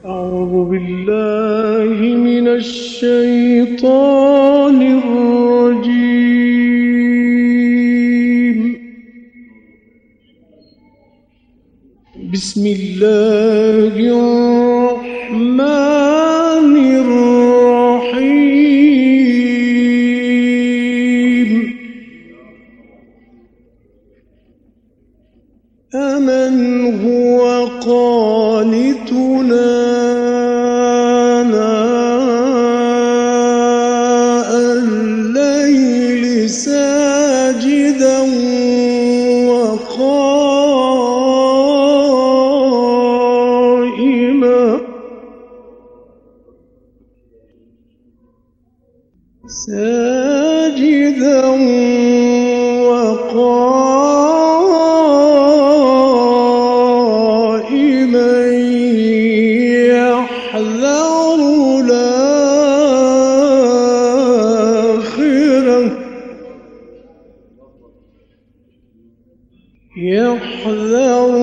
أعوذ بالله من الشيطان الرجيم. بسم الله الرحمن الرحيم. أمن هو قانتنا ساجدا وقائما يحذر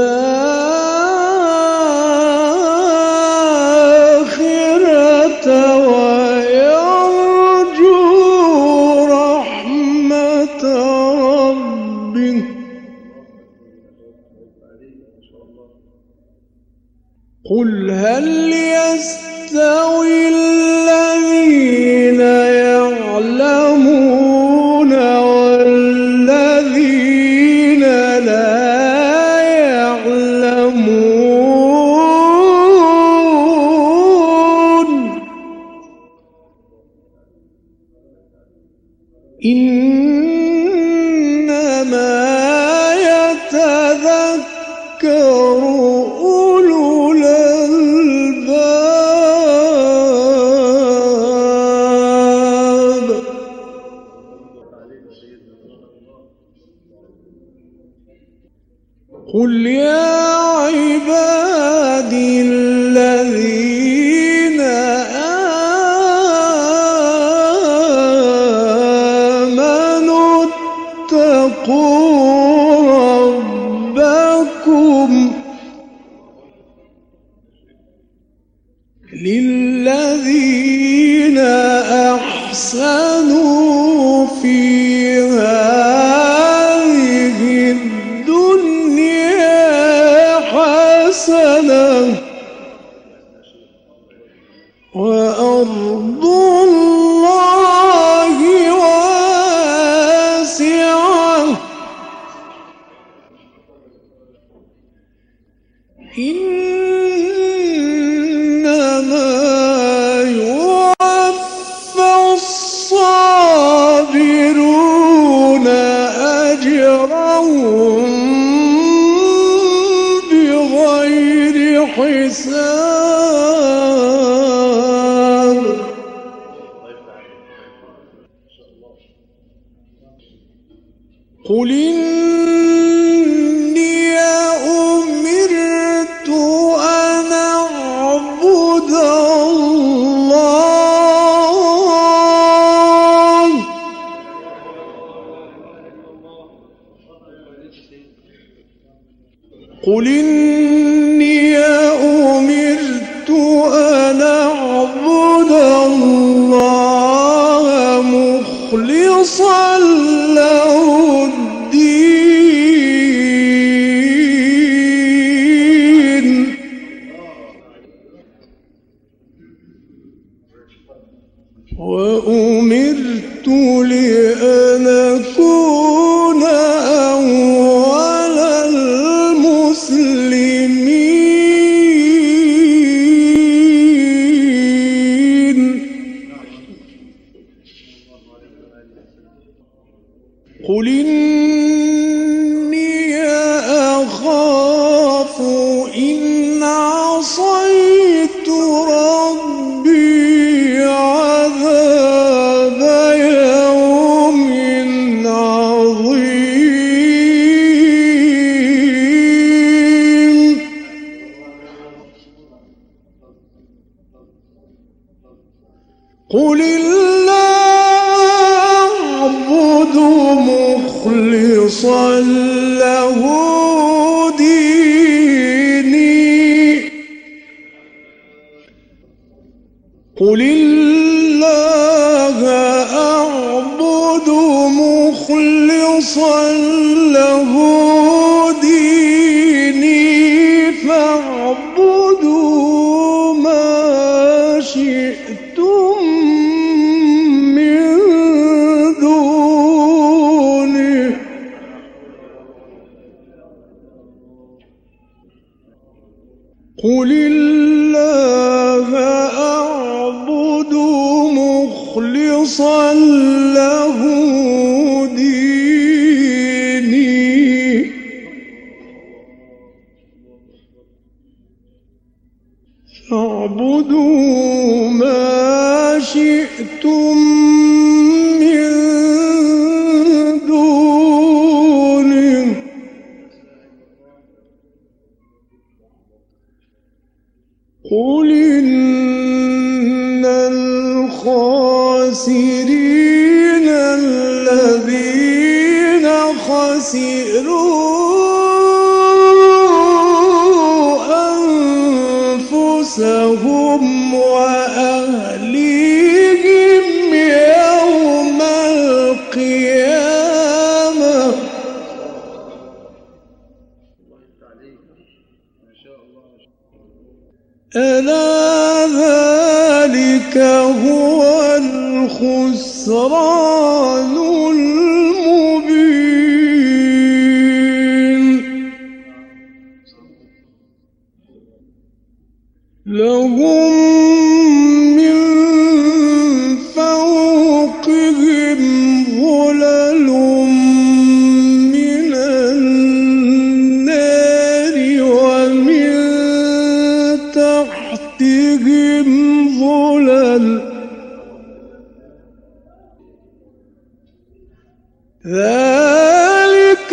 الآخرة ويرجو رحمة ربه. قل هل يستوي الذين يعلمون والذين لا يعلمون؟ إنما يتذكر أولو الألباب. قل يا عبادي الذين آمنوا اتقوا ربكم للذين أحسنوا في هذه الدنيا حسنة وأرض الله واسعة إنما يوفى الصابرون أجرهم بغير حساب. قل إني أمرت أن أعبد الله قل إني أمرت أن أعبد الله مخلصا له الدين وأمرت لأن أكون أول المسلمين. قل إني أخاف إن عصيت ربي عذاب يوم عظيم. قل الله أعبد مخلصا له ديني قل الله أعبد مخلصا له ديني فاعبدوا ما شئتم من دونه قل الله أعبد مخلصا له ديني فاعبدوا ما شئتم من دونه قل إن الخاسرين الذين خسروا أنفسهم وأهليهم يوم القيامة ألا ذلك هو الخسران المبين لهم من فوقهم ظلل من النار ومن تحتهم ظلل ذلك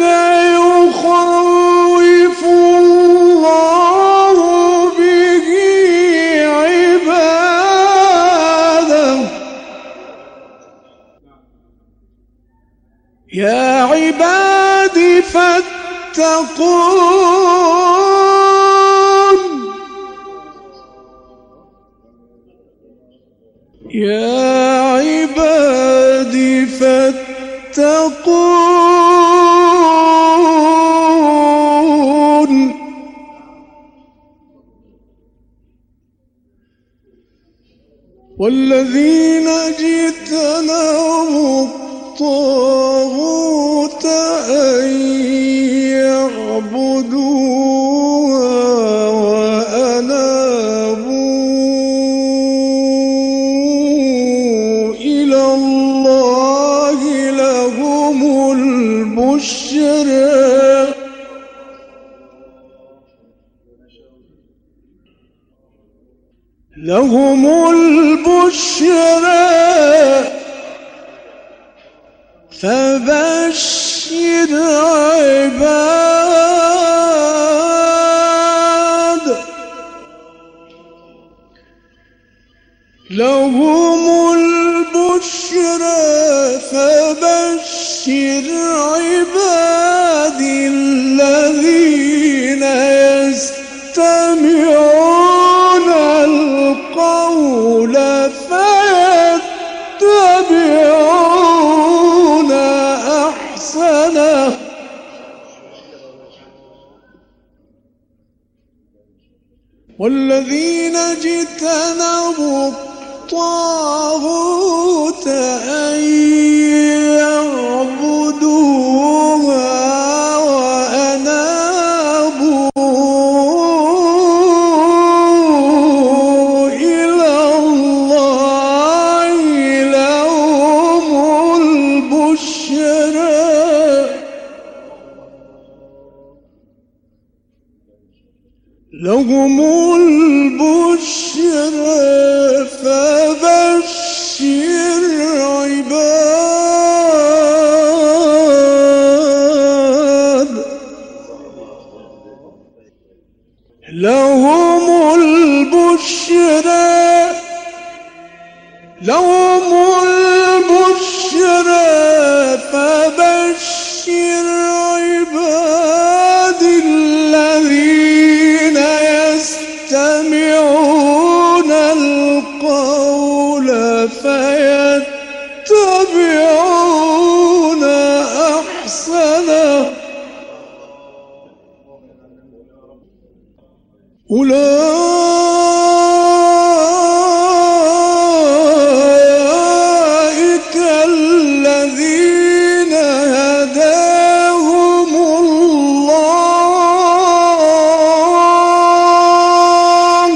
يخوف الله به عباده يا عباد فاتقون يا عباد فاتقون والذين اجتنبوا الطاغوت أن يعبدوها وأنابوا إلى الله لهم البشرى لهم البشرى فبشر عباد لهم البشرى فبشر عبادي الذين يستمعون القول فيتبعون أحسنه والذين اجتنبوا الطاغوت أن يعبدوها وأنابوا إلى الله لهم البشرى لهم البشرى فبشر عباد لهم البشرى لهم البشرى فبشر عباد الذين يستمعون القول أولئك الذين هداهم الله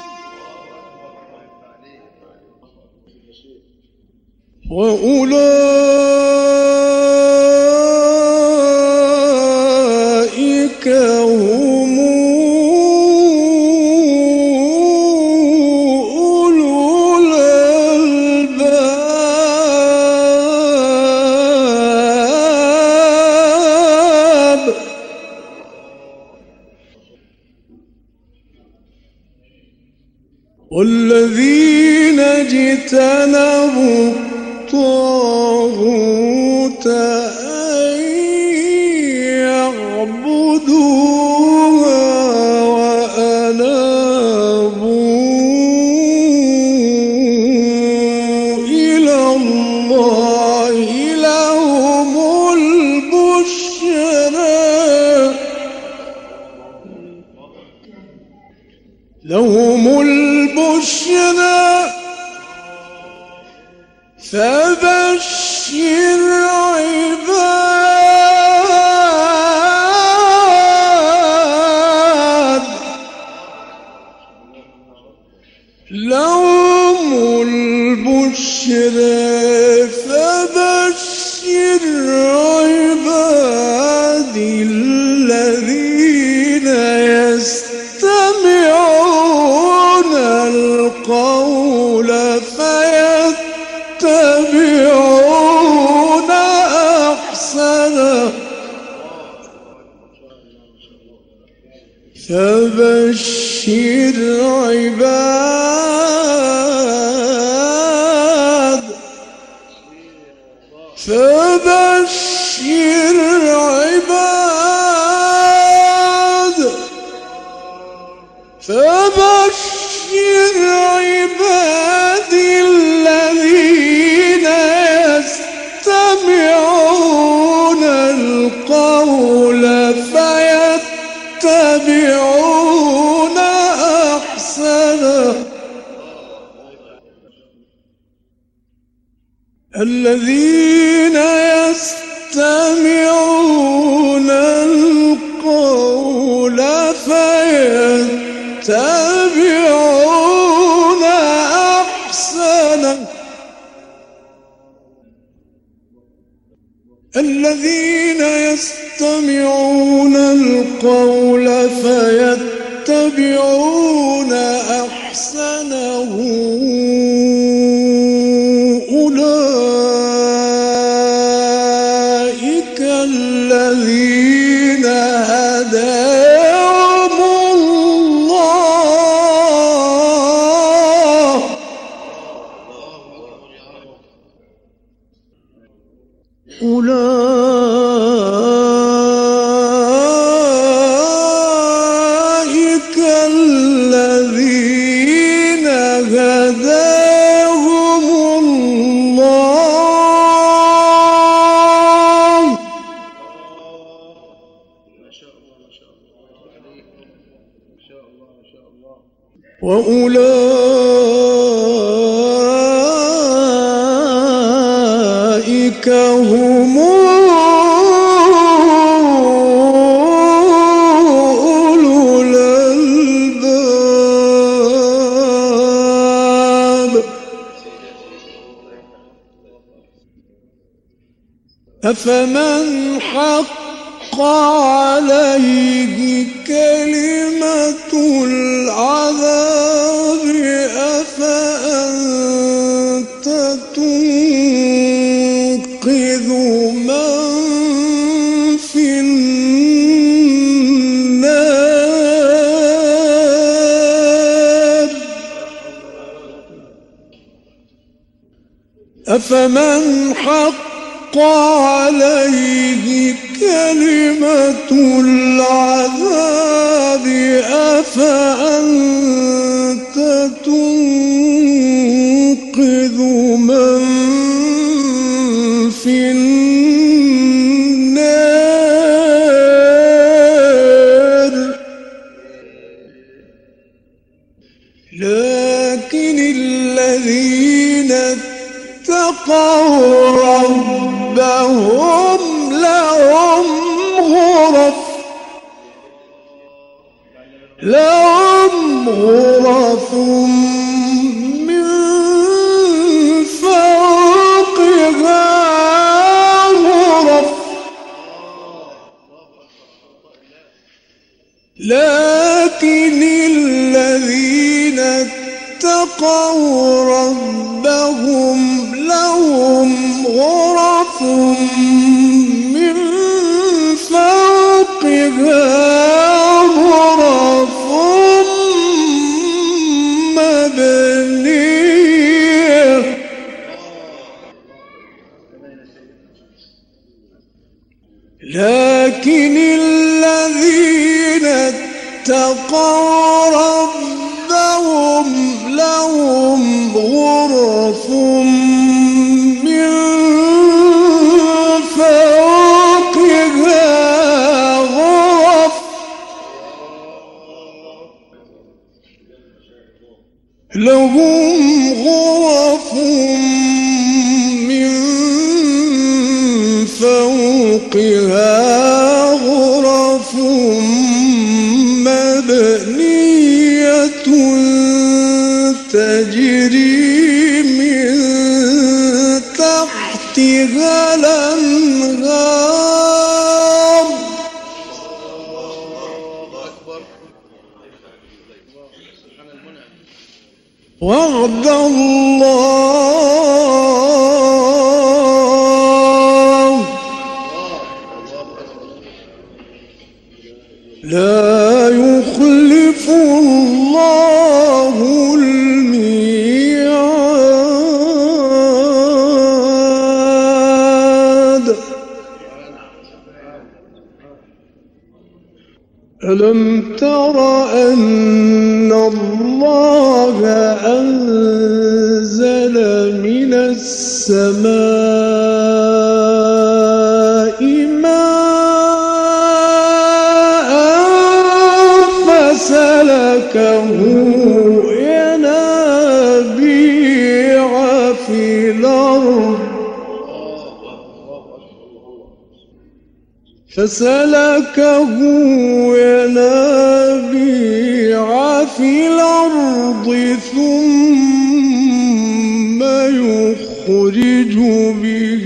وأولئك هم أولو الألباب والذين اجتنبوا الطاغوت أن يعبدوها وأنابوا إلى الله لهم البشرى فبشر عباد لهم البشرى فبشر عبادي الذين يستمعون القول فيتبعون أحسنه فبشر عباد فبشر عباد فبشر عبادي الذين يستمعون القول فيتبعون أحسنه الذين يستمعون القول فيتبعون أحسنه الذين يستمعون القول فيتبعون أحسنه أولئك الذين هداهم الله أولئك الذين هداهم الله وأولئك هم أولو الألباب أفمن حق عليه كلمة العذاب أفأنت تنقذ من في النار أفمن حق عليه كلمة العذاب أفأنت تنقذ من في النار لكن الذين اتقوا ربهم لهم غرف من فوقها غرف. لكن الذين اتقوا ربهم لهم غرف من فوقها غرف مبنية. لكن الذين اتقوا ربهم لهم غرف من فوقها غرف لهم غرف من فوقها غرف مبنية تجري من تحتها الأنهار. وعد الله لا يخلف الله الميعاد. ألم تر أن الله أنزل من السماء ماء فسلكه ينابيع في الأرض ينابيع في الأرض ثم يخرج به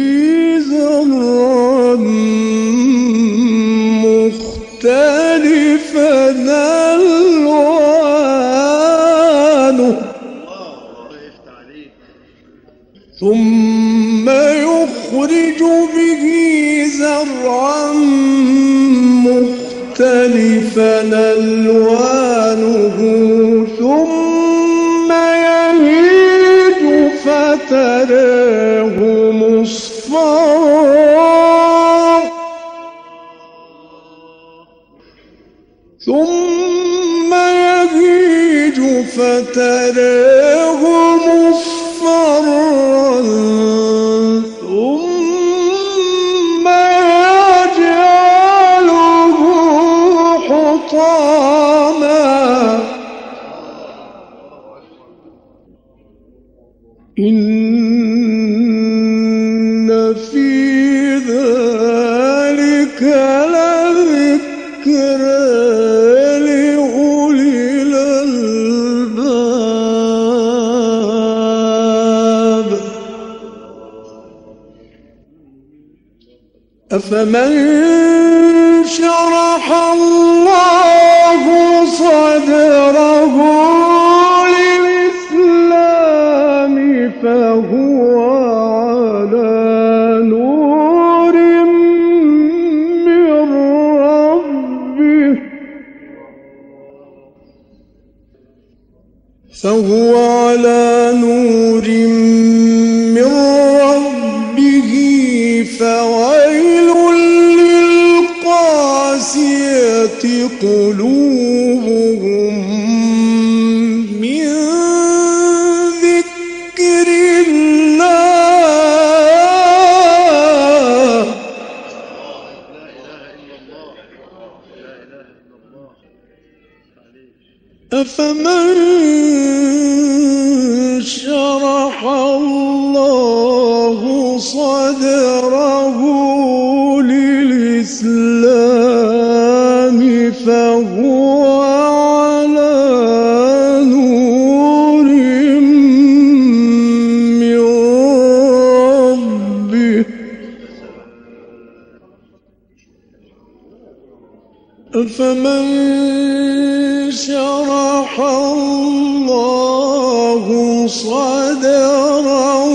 زرعا مختلفا ألوانه ثم يخرج به زرعا مختلفا ألوانه ثم يهيج فتراه مصفرا ثم يهيج فتراه مصفرا ثم يجعله حطاما. إن في ذلك لذكرى لأولي الألباب. أفمن شرح الله صدره للإسلام فهو على نور من ربه فويل للقاسية قلوبهم من ذكر الله. أفمن شرح الله صدره للإسلام فهو على نور من ربه أفمن شرح الله صدره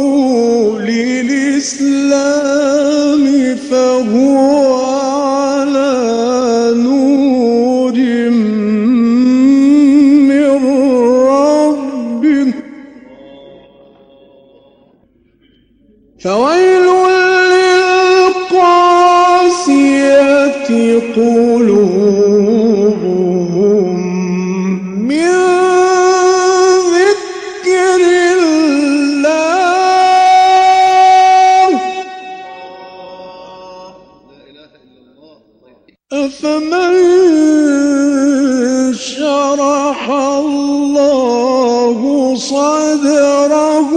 للإسلام فهو على نور من ربه فويل للقاسية قلوبهم من ذكر الله أفمن شرح الله صدره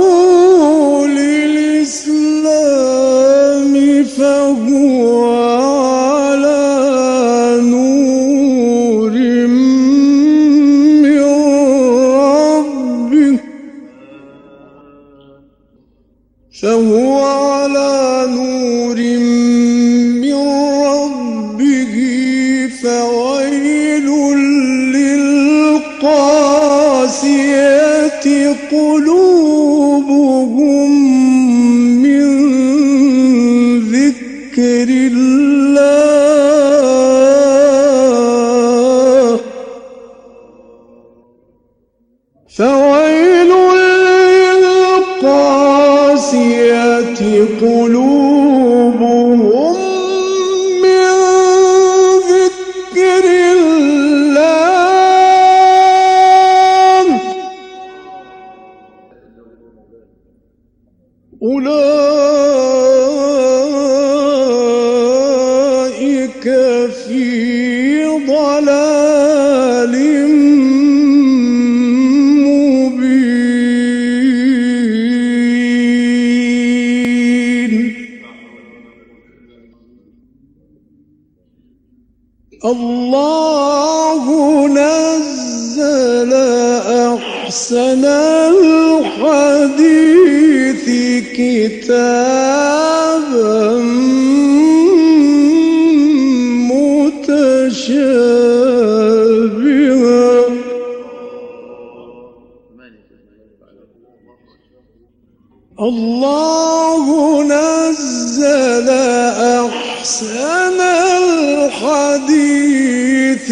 للإسلام فهو على نور من ربه فهو على نور من ربه فويل للقاسية قلوبهم من ذكر الله فويل للقاسية قلوبهم من ذكر الله أولئك في ضلال مبين الله نزل أحسن الحديث كتابا متشابها الله نزل أحسن الحديث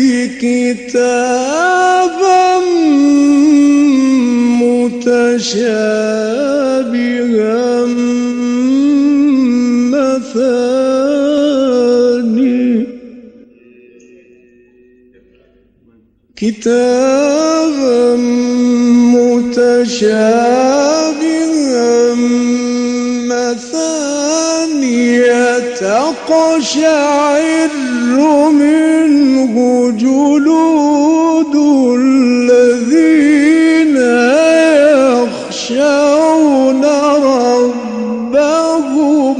كتابا متشابها مثاني كتابا متشابها مثانية تقشعر منه جلود الذين يخشون ربهم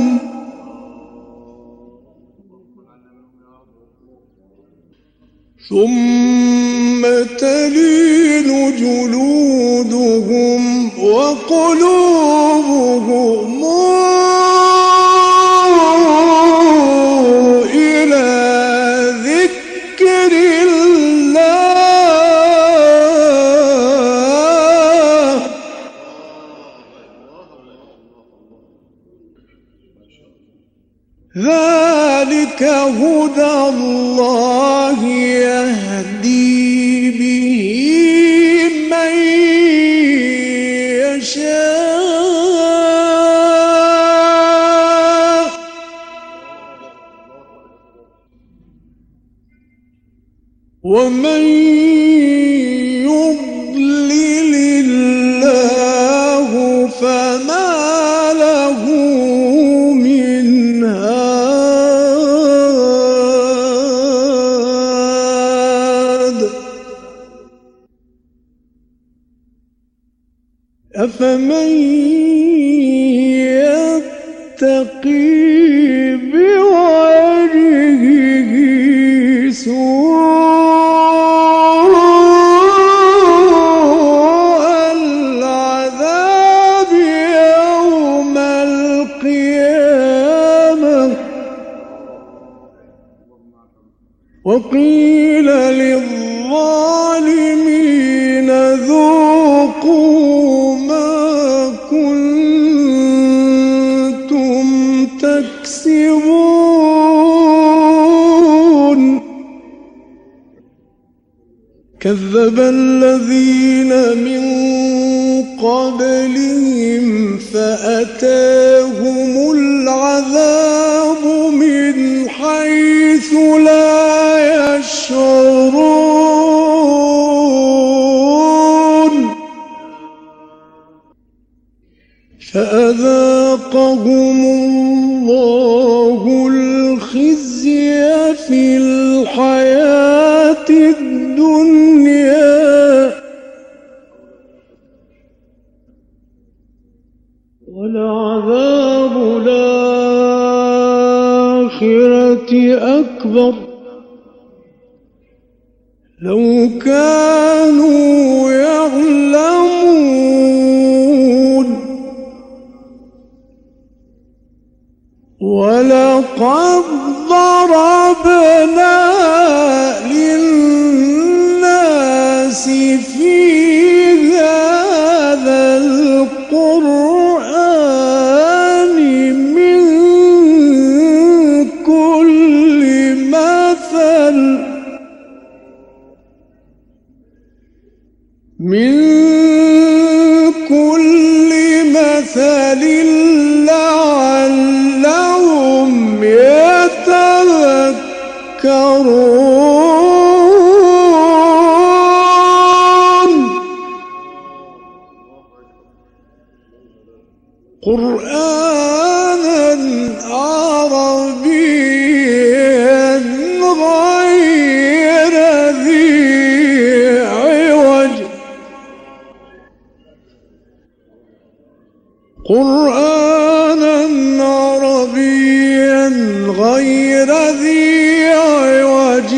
ثم تلين جلودهم وقلوبهم إلى ذكر الله ذلك هدى الله يهدي به من يشاء ومن يضلل الله فما له من هاد أفمن يتقي بوجهه سوء العذاب يوم القيامة وقيل للظالمين ذوقوا ما كنتم تكسبون كذب الذين من قبلهم فأتاهم العذاب من حيث لا يشعرون فأذاقهم الله الخزي في الحياة الدنيا ولعذاب الآخرة أكبر لو كانوا يعلمون ولقد ضربنا للناس في هذا القرآن من كل مثل لعلهم يتذكرون قرآنا عربيا غير ذي عوج قرآنا عربيا غير ذي عوج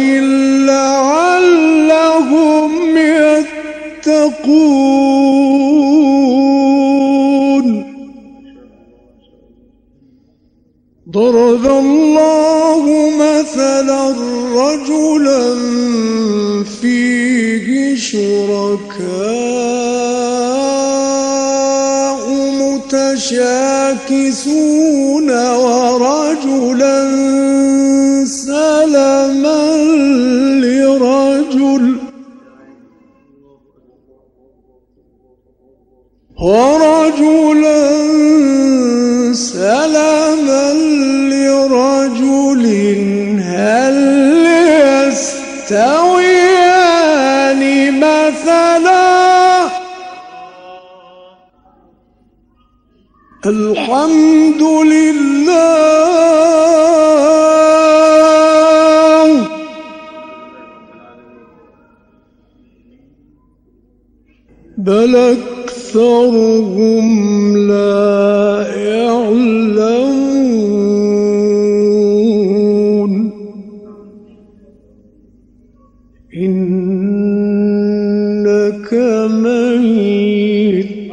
لعلهم يتقون ضرب الله مثلا رجلا فيه شركاء متشاكسون ورجلا سلما لرجل هل يستويان مثلا الحمد لله بل أكثرهم لا يعلمون إنك ميت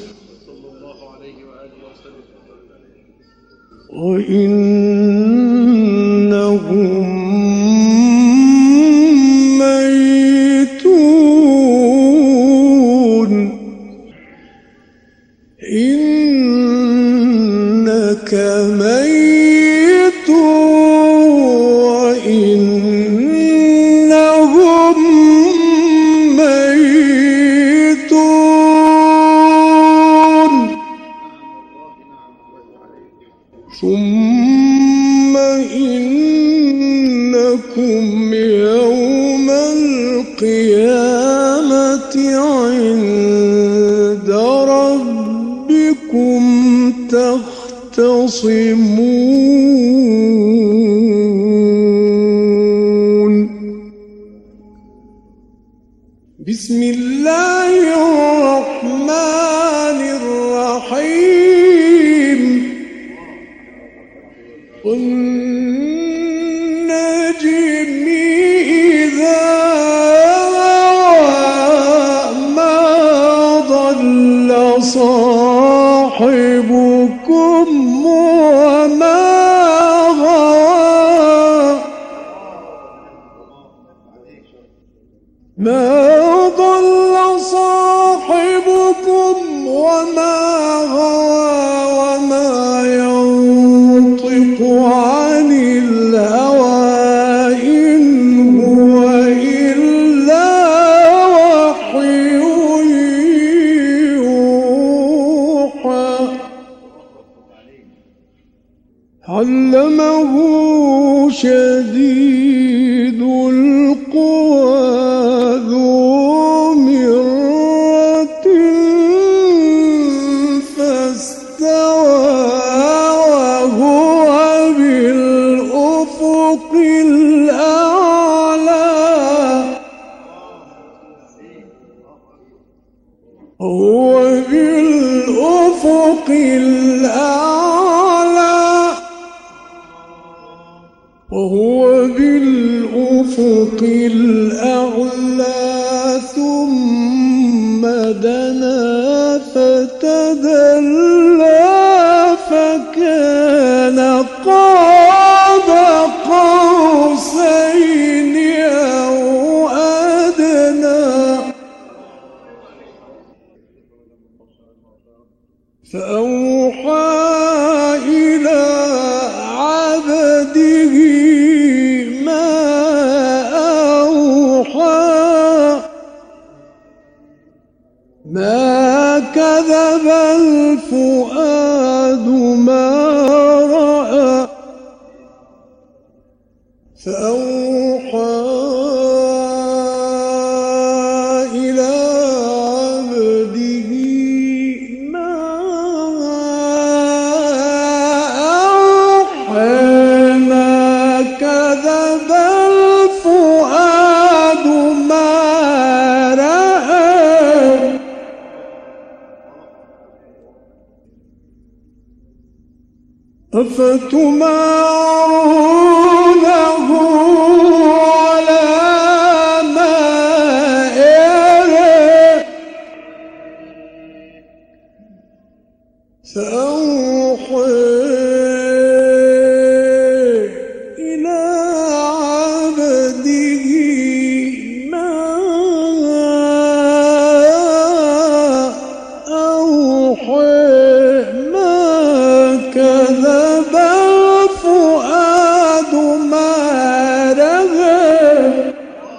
وإنهم ميتون إنك ميت وإنهم ميتون ثم إنكم يوم القيامة عند ربكم تختصمون بسم الله الرحمن الرحيم والنجم إذا هوى ما ضل صاحبكم وما غوى ما ضل صاحبكم وما غوى وما ينطق عن الهوى إن هو إلا وحي يوحى علمه شديد القوى ذو مرة فاستوى وهو بالأفق الأعلى هو بالأفق الأعلى وهو بالأفق الأعلى ثم دنا فتدلى فكان قاب قوسين أو أدنى فأوحى إلى عبده ما أوحى ما كذب الفؤاد ما رأى فأوحى إلى عبده ما أوحى ما كذب الفؤاد ما رأى أفتمارونه على ما يرى فأوحى إلى عبده ما أوحى ما كذب الفؤاد ما رأى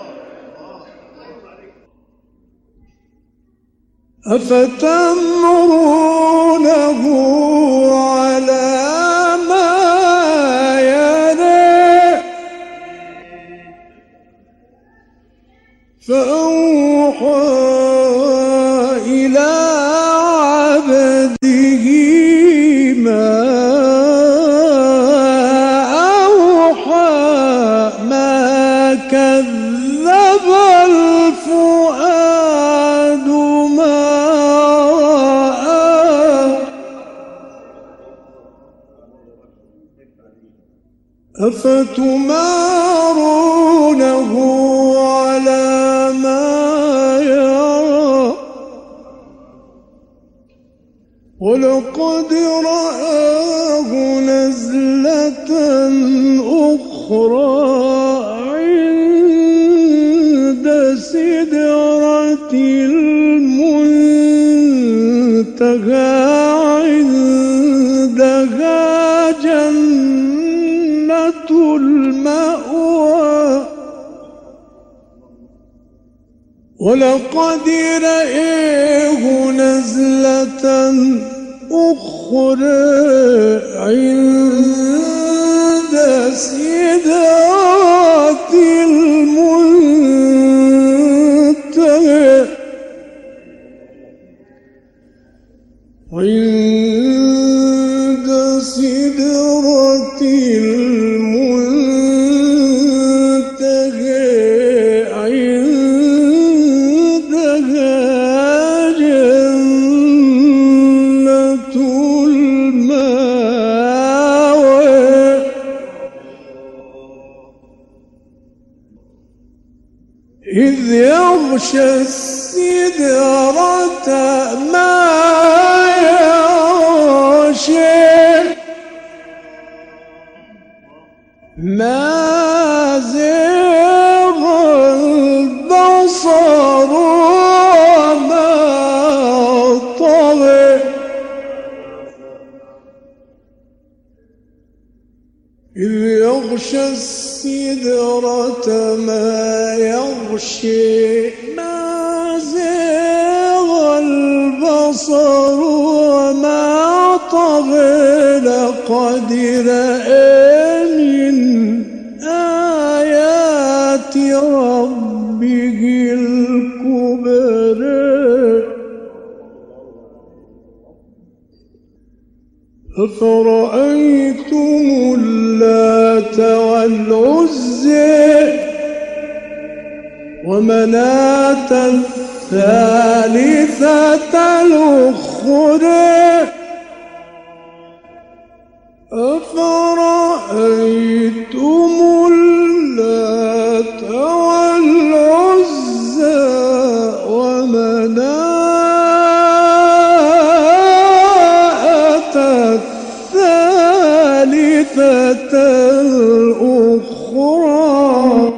أفتمرونه على ما يرى فأوحى إلى عبده ما أوحى ما كذب الفؤاد ما رأى أفتمارونه على ما يرى ولقد رآه نزلة أخرى عند سدرة المنتهى عندها جنة المأوى ولقد رآه نزلة أخرى عند سدرة المنتهى عند سدرة المنتهى عند يغشى السدرة ما يغشى ما زاغ البصر وما طغى إذ يغشى السدرة ما يغشي ما زاغ البصر وما طغى لقد رأى من آيات ربه الكبرى أفرأيتم اللات والعزى ومناة الثالثة الأخرى أفرأيتم اللات والعزى ومناة الثالثة الأخرى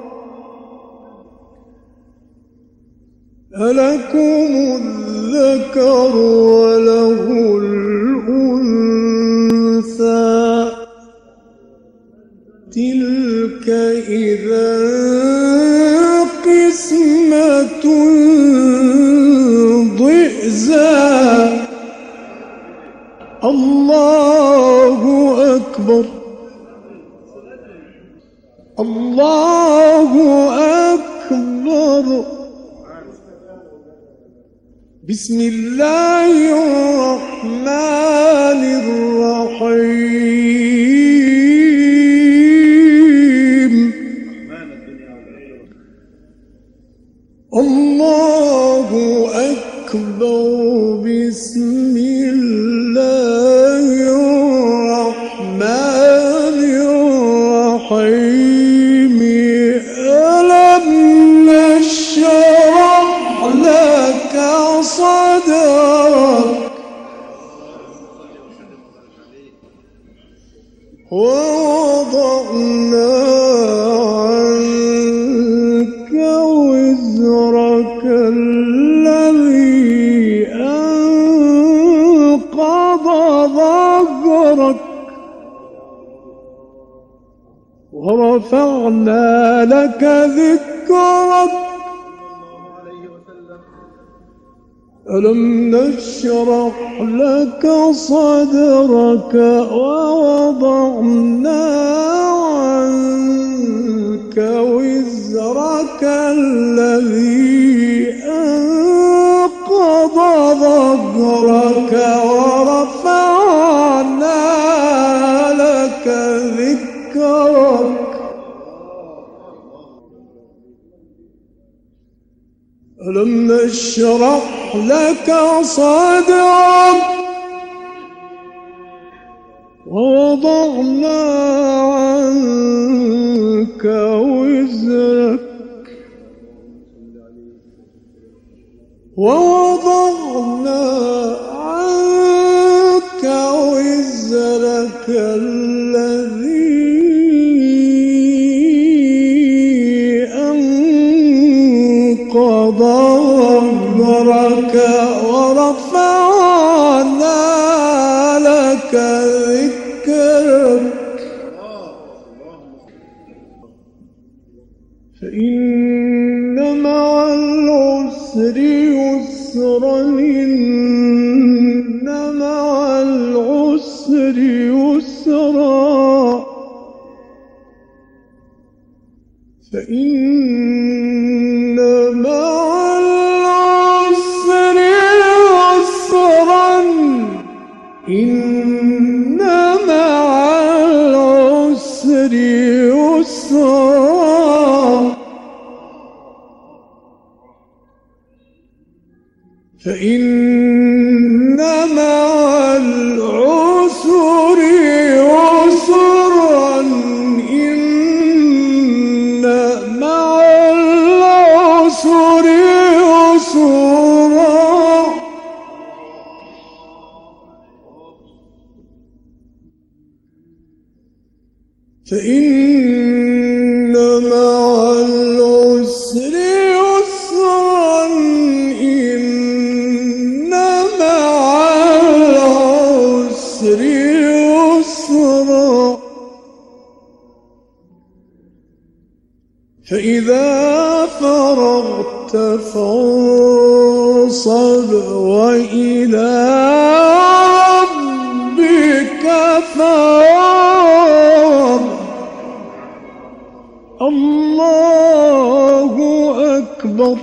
ألكم الذكر وله الأنثى تلك إذا قسمة ضئزى الله أكبر الله أكبر بسم الله الرحمن الرحيم الله أكبر بسم الله الرحمن الرحيم ألم نشرح لك صدرك ووضعنا عنك وزرك الذي أنقض ظهرك ورفعنا لك ذكرك ألم نشرح لك صدرك ووضعنا عنك وزرك الذي أنقض ظهرك ورفعنا لك ذكرك ألم نشرح لك صدرك ووضعنا عنك وزرك ووضعنا عنك وزرك الذي أنقض ظهرك ورفعنا لك ذكرك فإن مع العسر يسرا إن مع العسر يسرا فإن مع العسر يسرا إن مع العسر يسرا فإن مع العسر يسرا إن مع العسر فإن مع العسر يسرا إن مع العسر يسرا فإذا فرغت فانصب وإلى ربك فارغب. الله أكبر.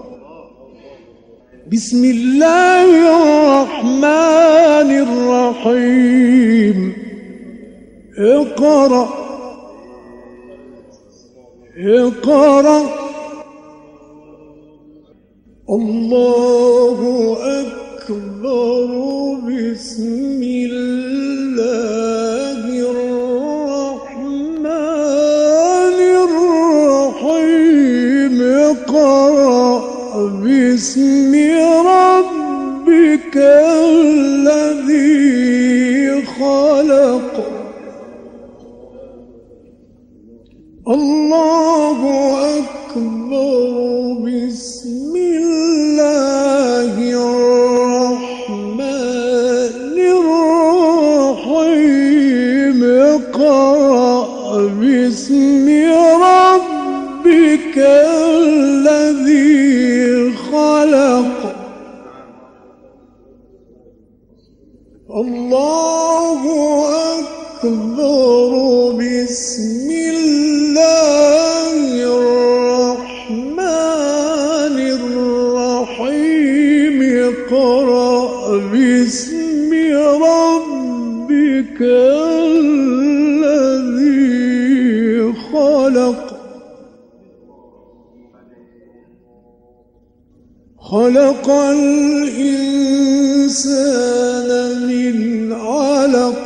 بسم الله الرحمن الرحيم. اقرأ اقرأ. الله أكبر. بسم الله الرحمن الرحيم. اقرأ باسم ربك الذي خلق. الله أكبر. بسم الله الرحمن الرحيم. اقرأ باسم ربك الذي خلق. الله أكبر. بسم الله الرحمن الرحيم. اقرأ باسم ربك الذي خلق. خلق الإنسان من علق.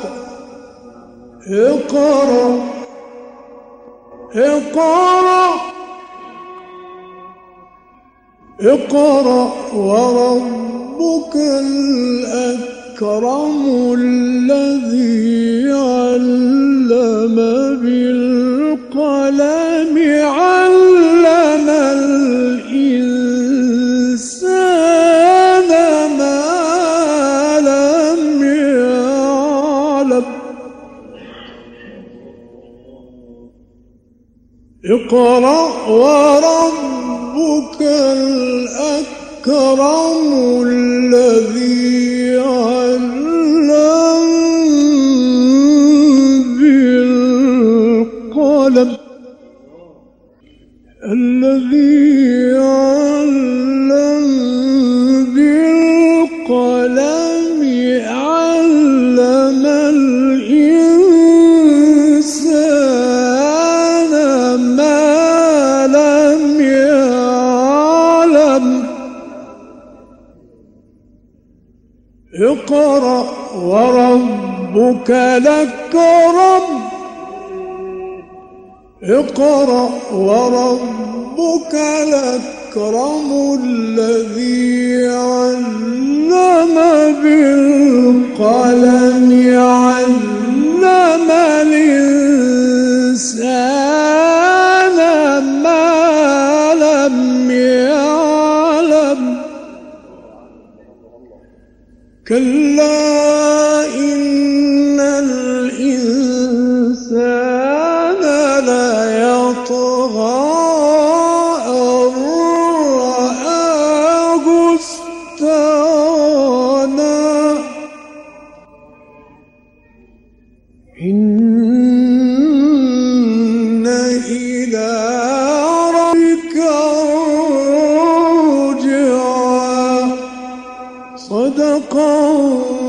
اقرأ اقرأ اقرأ وربك الأكرم الذي علم بالقلم. علم الإنسان ما لم يعلم. اقرأ وربك الأكرم الذي علم بالقلم. الذي علم بالقلم. علم الإنسان ما لم يعلم. اقرأ وربك الأكرم. اقرأ وربك الأكرم الذي علم بالقلم. علم الإنسان ما لم يعلم. كلا إن الإنسان ليطغى أن رآه استغنى. إن إلى ربك الرجعى. صدق